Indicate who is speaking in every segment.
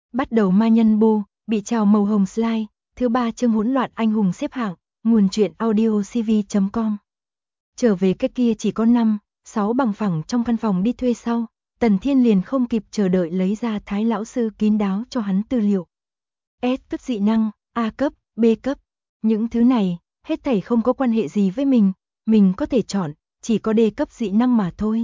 Speaker 1: Bắt đầu ma nhân bô, bị trào màu hồng slide, thứ 3 chương hỗn loạn anh hùng xếp hạng, nguồn truyện audio cv.com. Trở về cái kia chỉ có 5, 6 bằng phẳng trong căn phòng đi thuê sau, Tần Thiên liền không kịp chờ đợi lấy ra Thái lão sư kín đáo cho hắn tư liệu. S cấp dị năng, A cấp, B cấp, những thứ này, hết thảy không có quan hệ gì với mình có thể chọn, chỉ có D cấp dị năng mà thôi.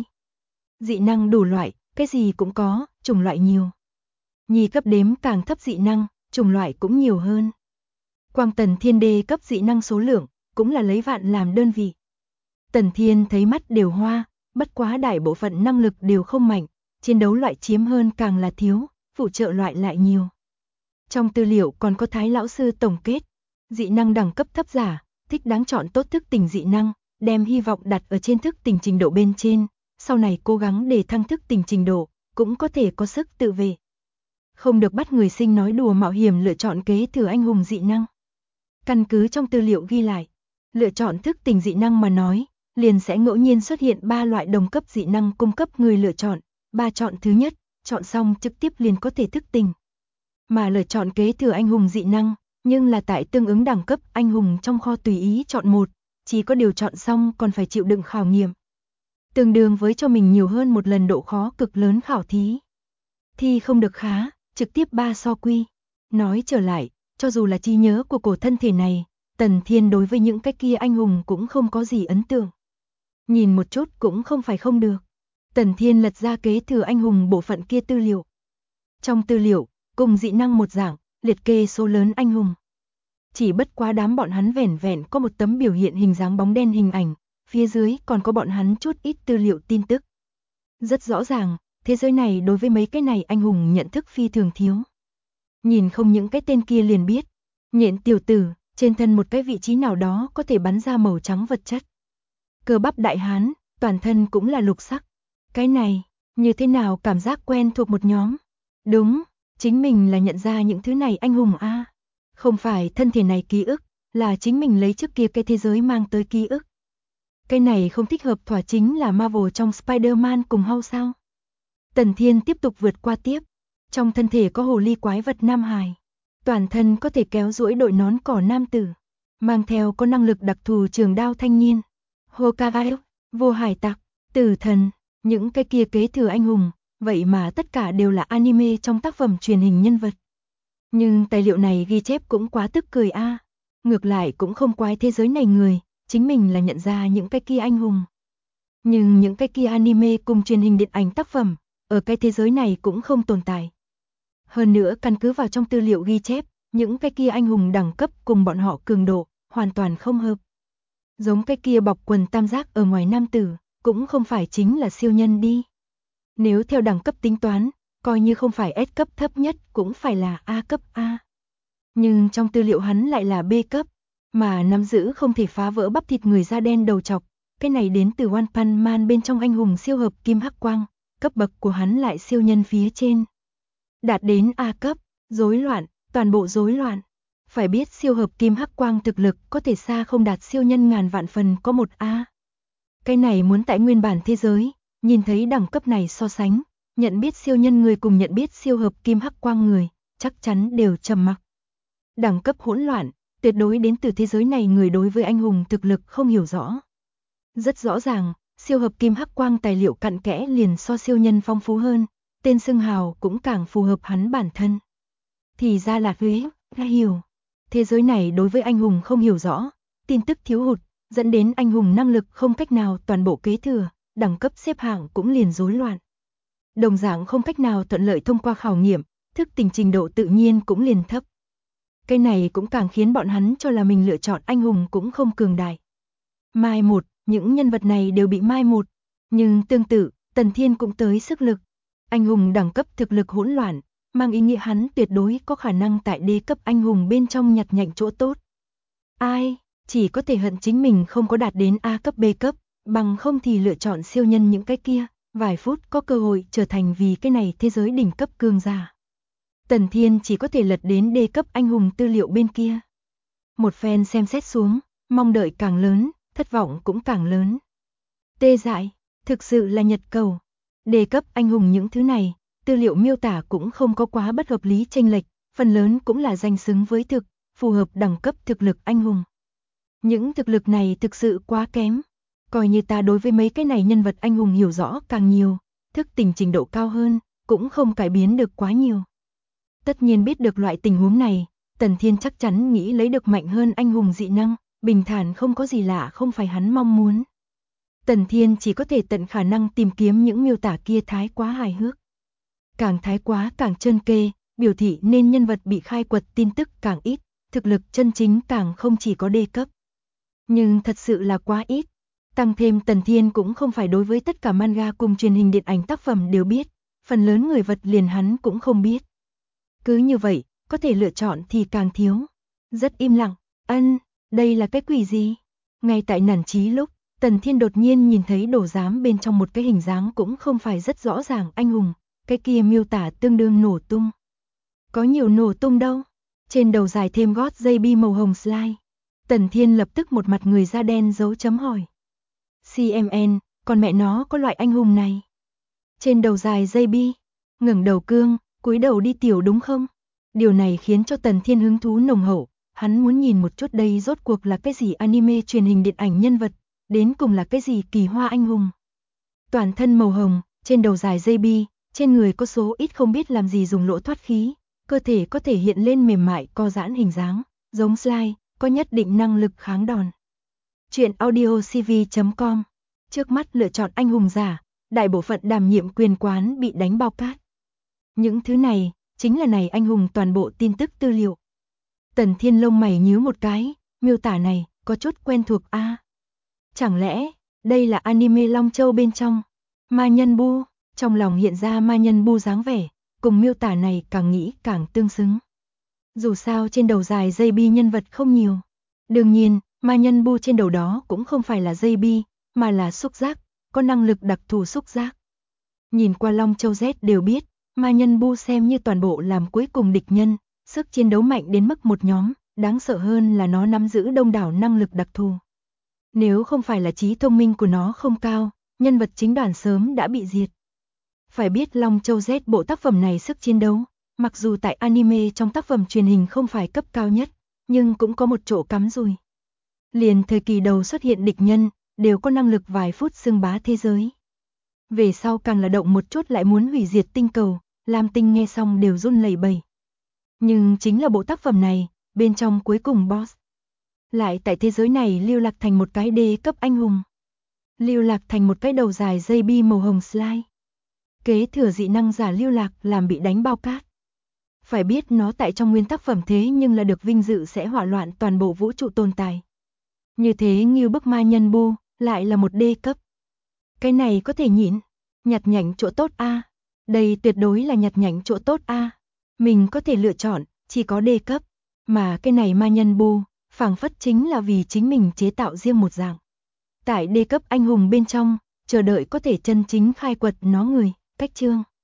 Speaker 1: Dị năng đủ loại, cái gì cũng có, chủng loại nhiều. Nhì cấp đếm càng thấp dị năng, chủng loại cũng nhiều hơn. Quang Tần Thiên D cấp dị năng số lượng, cũng là lấy vạn làm đơn vị. Tần Thiên thấy mắt đều hoa, bất quá đại bộ phận năng lực đều không mạnh, chiến đấu loại chiếm hơn càng là thiếu, phụ trợ loại lại nhiều. Trong tư liệu còn có Thái lão sư tổng kết, dị năng đẳng cấp thấp giả, thích đáng chọn tốt thức tỉnh dị năng, đem hy vọng đặt ở trên thức tỉnh trình độ bên trên, sau này cố gắng để thăng thức tỉnh trình độ, cũng có thể có sức tự vệ. Không được bắt người sinh nói đùa mạo hiểm lựa chọn kế thừa anh hùng dị năng. Căn cứ trong tư liệu ghi lại, lựa chọn thức tỉnh dị năng mà nói, liền sẽ ngẫu nhiên xuất hiện 3 loại đồng cấp dị năng cung cấp người lựa chọn, 3 chọn thứ nhất, chọn xong trực tiếp liền có thể thức tỉnh. Mà lựa chọn kế thừa anh hùng dị năng, nhưng là tại tương ứng đẳng cấp anh hùng trong kho tùy ý chọn một, chỉ có điều chọn xong còn phải chịu đựng khảo nghiệm. Tương đương với cho mình nhiều hơn một lần độ khó cực lớn khảo thí. Thi không được khá, trực tiếp 3 so quy. Nói trở lại, cho dù là trí nhớ của cổ thân thể này, Tần Thiên đối với những cái kia anh hùng cũng không có gì ấn tượng. Nhìn một chút cũng không phải không được. Tần Thiên lật ra kế thừa anh hùng bộ phận kia tư liệu. Trong tư liệu, cùng dị năng một dạng, liệt kê số lớn anh hùng. Chỉ bất quá đám bọn hắn vẻn vẹn có một tấm biểu hiện hình dáng bóng đen hình ảnh, phía dưới còn có bọn hắn chút ít tư liệu tin tức. Rất rõ ràng, thế giới này đối với mấy cái này anh hùng nhận thức phi thường thiếu. Nhìn không những cái tên kia liền biết, nhện tiểu tử, trên thân một cái vị trí nào đó có thể bắn ra màu trắng vật chất. Cơ bắp đại hán, toàn thân cũng là lục sắc. Cái này, như thế nào cảm giác quen thuộc một nhóm. Đúng, chính mình là nhận ra những thứ này anh hùng a. Không phải thân thể này ký ức, là chính mình lấy trước kia cái thế giới mang tới ký ức. Cái này không thích hợp thỏa chính là Marvel trong Spider-Man cùng Hulk sao. Tần Thiên tiếp tục vượt qua tiếp. Trong thân thể có hồ ly quái vật nam hài. Toàn thân có thể kéo duỗi đội nón cỏ nam tử. Mang theo có năng lực đặc thù trường đao thanh niên. Hokage, vô hải tặc, tử thần, những cái kia kế thừa anh hùng, vậy mà tất cả đều là anime trong tác phẩm truyền hình nhân vật. Nhưng tài liệu này ghi chép cũng quá tức cười a. Ngược lại cũng không quái thế giới này người, chính mình là nhận ra những cái kia anh hùng. Nhưng những cái kia anime cùng truyền hình điện ảnh tác phẩm, ở cái thế giới này cũng không tồn tại. Hơn nữa căn cứ vào trong tư liệu ghi chép, những cái kia anh hùng đẳng cấp cùng bọn họ cường độ, hoàn toàn không hợp. Giống cái kia bọc quần tam giác ở ngoài nam tử, cũng không phải chính là siêu nhân đi. Nếu theo đẳng cấp tính toán, coi như không phải S cấp thấp nhất cũng phải là A cấp A. Nhưng trong tư liệu hắn lại là B cấp, mà nắm giữ không thể phá vỡ bắp thịt người da đen đầu trọc. Cái này đến từ One Punch Man bên trong anh hùng siêu hợp kim hắc quang, cấp bậc của hắn lại siêu nhân phía trên. Đạt đến A cấp, rối loạn, toàn bộ rối loạn. Phải biết siêu hợp kim hắc quang thực lực có thể xa không đạt siêu nhân ngàn vạn phần có một A. Cái này muốn tại nguyên bản thế giới, nhìn thấy đẳng cấp này so sánh, nhận biết siêu nhân người cùng nhận biết siêu hợp kim hắc quang người, chắc chắn đều trầm mặc. Đẳng cấp hỗn loạn, tuyệt đối đến từ thế giới này người đối với anh hùng thực lực không hiểu rõ. Rất rõ ràng, siêu hợp kim hắc quang tài liệu cặn kẽ liền so siêu nhân phong phú hơn, tên xưng hào cũng càng phù hợp hắn bản thân. Thì ra là Huế, đã hiểu. Thế giới này đối với anh hùng không hiểu rõ, tin tức thiếu hụt, dẫn đến anh hùng năng lực không cách nào toàn bộ kế thừa, đẳng cấp xếp hạng cũng liền rối loạn. Đồng dạng không cách nào thuận lợi thông qua khảo nghiệm, thức tỉnh trình độ tự nhiên cũng liền thấp. Cái này cũng càng khiến bọn hắn cho là mình lựa chọn anh hùng cũng không cường đại. Mai một, những nhân vật này đều bị mai một, nhưng tương tự, Tần Thiên cũng tới sức lực. Anh hùng đẳng cấp thực lực hỗn loạn, mang ý nghĩa hắn tuyệt đối có khả năng tại D cấp anh hùng bên trong nhặt nhạnh chỗ tốt. Ai, chỉ có thể hận chính mình không có đạt đến A cấp B cấp, bằng không thì lựa chọn siêu nhân những cái kia, vài phút có cơ hội trở thành vì cái này thế giới đỉnh cấp cường giả. Tần Thiên chỉ có thể lật đến D cấp anh hùng tư liệu bên kia. Một phen xem xét xuống, mong đợi càng lớn, thất vọng cũng càng lớn. Tê dại, thực sự là nhật cầu. D cấp anh hùng những thứ này, tư liệu miêu tả cũng không có quá bất hợp lý chênh lệch, phần lớn cũng là danh xứng với thực, phù hợp đẳng cấp thực lực anh hùng. Những thực lực này thực sự quá kém. Coi như ta đối với mấy cái này nhân vật anh hùng hiểu rõ càng nhiều, thức tỉnh trình độ cao hơn, cũng không cải biến được quá nhiều. Tất nhiên biết được loại tình huống này, Tần Thiên chắc chắn nghĩ lấy được mạnh hơn anh hùng dị năng, bình thản không có gì lạ không phải hắn mong muốn. Tần Thiên chỉ có thể tận khả năng tìm kiếm những miêu tả kia thái quá hài hước. Càng thái quá càng trơn kê, biểu thị nên nhân vật bị khai quật tin tức càng ít, thực lực chân chính càng không chỉ có D cấp. Nhưng thật sự là quá ít. Tăng thêm Tần Thiên cũng không phải đối với tất cả manga cùng truyền hình điện ảnh tác phẩm đều biết, phần lớn người vật liền hắn cũng không biết. Cứ như vậy, có thể lựa chọn thì càng thiếu. Rất im lặng, đây là cái quỷ gì? Ngay tại nản chí lúc, Tần Thiên đột nhiên nhìn thấy đồ giám bên trong một cái hình dáng cũng không phải rất rõ ràng anh hùng, cái kia miêu tả tương đương nổ tung. Có nhiều nổ tung đâu, trên đầu dài thêm gót dây bi màu hồng slide. Tần Thiên lập tức một mặt người da đen dấu chấm hỏi. CMN, còn mẹ nó có loại anh hùng này. Trên đầu dài dây bi, ngẩng đầu cương, cúi đầu đi tiểu đúng không? Điều này khiến cho Tần Thiên hứng thú nồng hậu, hắn muốn nhìn một chút đây rốt cuộc là cái gì anime truyền hình điện ảnh nhân vật, đến cùng là cái gì kỳ hoa anh hùng. Toàn thân màu hồng, trên đầu dài dây bi, trên người có số ít không biết làm gì dùng lỗ thoát khí, cơ thể có thể hiện lên mềm mại co giãn hình dáng, giống slide, có nhất định năng lực kháng đòn. Chuyện audiocv.com. Trước mắt lựa chọn anh hùng giả, đại bộ phận đảm nhiệm quyền quán bị đánh bao cát. Những thứ này, chính là này anh hùng toàn bộ tin tức tư liệu. Tần Thiên lông mày nhíu một cái, miêu tả này, có chút quen thuộc a. Chẳng lẽ, đây là anime Long Châu bên trong, Ma Nhân Bu, trong lòng hiện ra Ma Nhân Bu dáng vẻ, cùng miêu tả này càng nghĩ càng tương xứng. Dù sao trên đầu dài dây bi nhân vật không nhiều. Đương nhiên, Ma Nhân Bu trên đầu đó cũng không phải là dây bi, mà là xúc giác, có năng lực đặc thù xúc giác. Nhìn qua Long Châu Z đều biết, Ma Nhân Bu xem như toàn bộ làm cuối cùng địch nhân, sức chiến đấu mạnh đến mức một nhóm, đáng sợ hơn là nó nắm giữ đông đảo năng lực đặc thù. Nếu không phải là trí thông minh của nó không cao, nhân vật chính đoàn sớm đã bị diệt. Phải biết Long Châu Z bộ tác phẩm này sức chiến đấu, mặc dù tại anime trong tác phẩm truyền hình không phải cấp cao nhất, nhưng cũng có một chỗ cắm rùi. Liền thời kỳ đầu xuất hiện địch nhân, đều có năng lực vài phút xưng bá thế giới. Về sau càng là động một chút lại muốn hủy diệt tinh cầu, Lam Tinh nghe xong đều run lẩy bẩy. Nhưng chính là bộ tác phẩm này, bên trong cuối cùng boss, lại tại thế giới này lưu lạc thành một cái D cấp anh hùng. Lưu lạc thành một cái đầu dài dây bi màu hồng slide. Kế thừa dị năng giả lưu lạc làm bị đánh bao cát. Phải biết nó tại trong nguyên tác phẩm thế nhưng là được vinh dự sẽ hỏa loạn toàn bộ vũ trụ tồn tại. Như thế Ngưu Bức Ma Nhân Bu lại là một D cấp. Cái này có thể nhịn, nhặt nhạnh chỗ tốt a. Đây tuyệt đối là nhặt nhạnh chỗ tốt a. Mình có thể lựa chọn, chỉ có D cấp, mà cái này Ma Nhân Bu, phảng phất chính là vì chính mình chế tạo riêng một dạng. Tại D cấp anh hùng bên trong, chờ đợi có thể chân chính khai quật nó người, cách chương.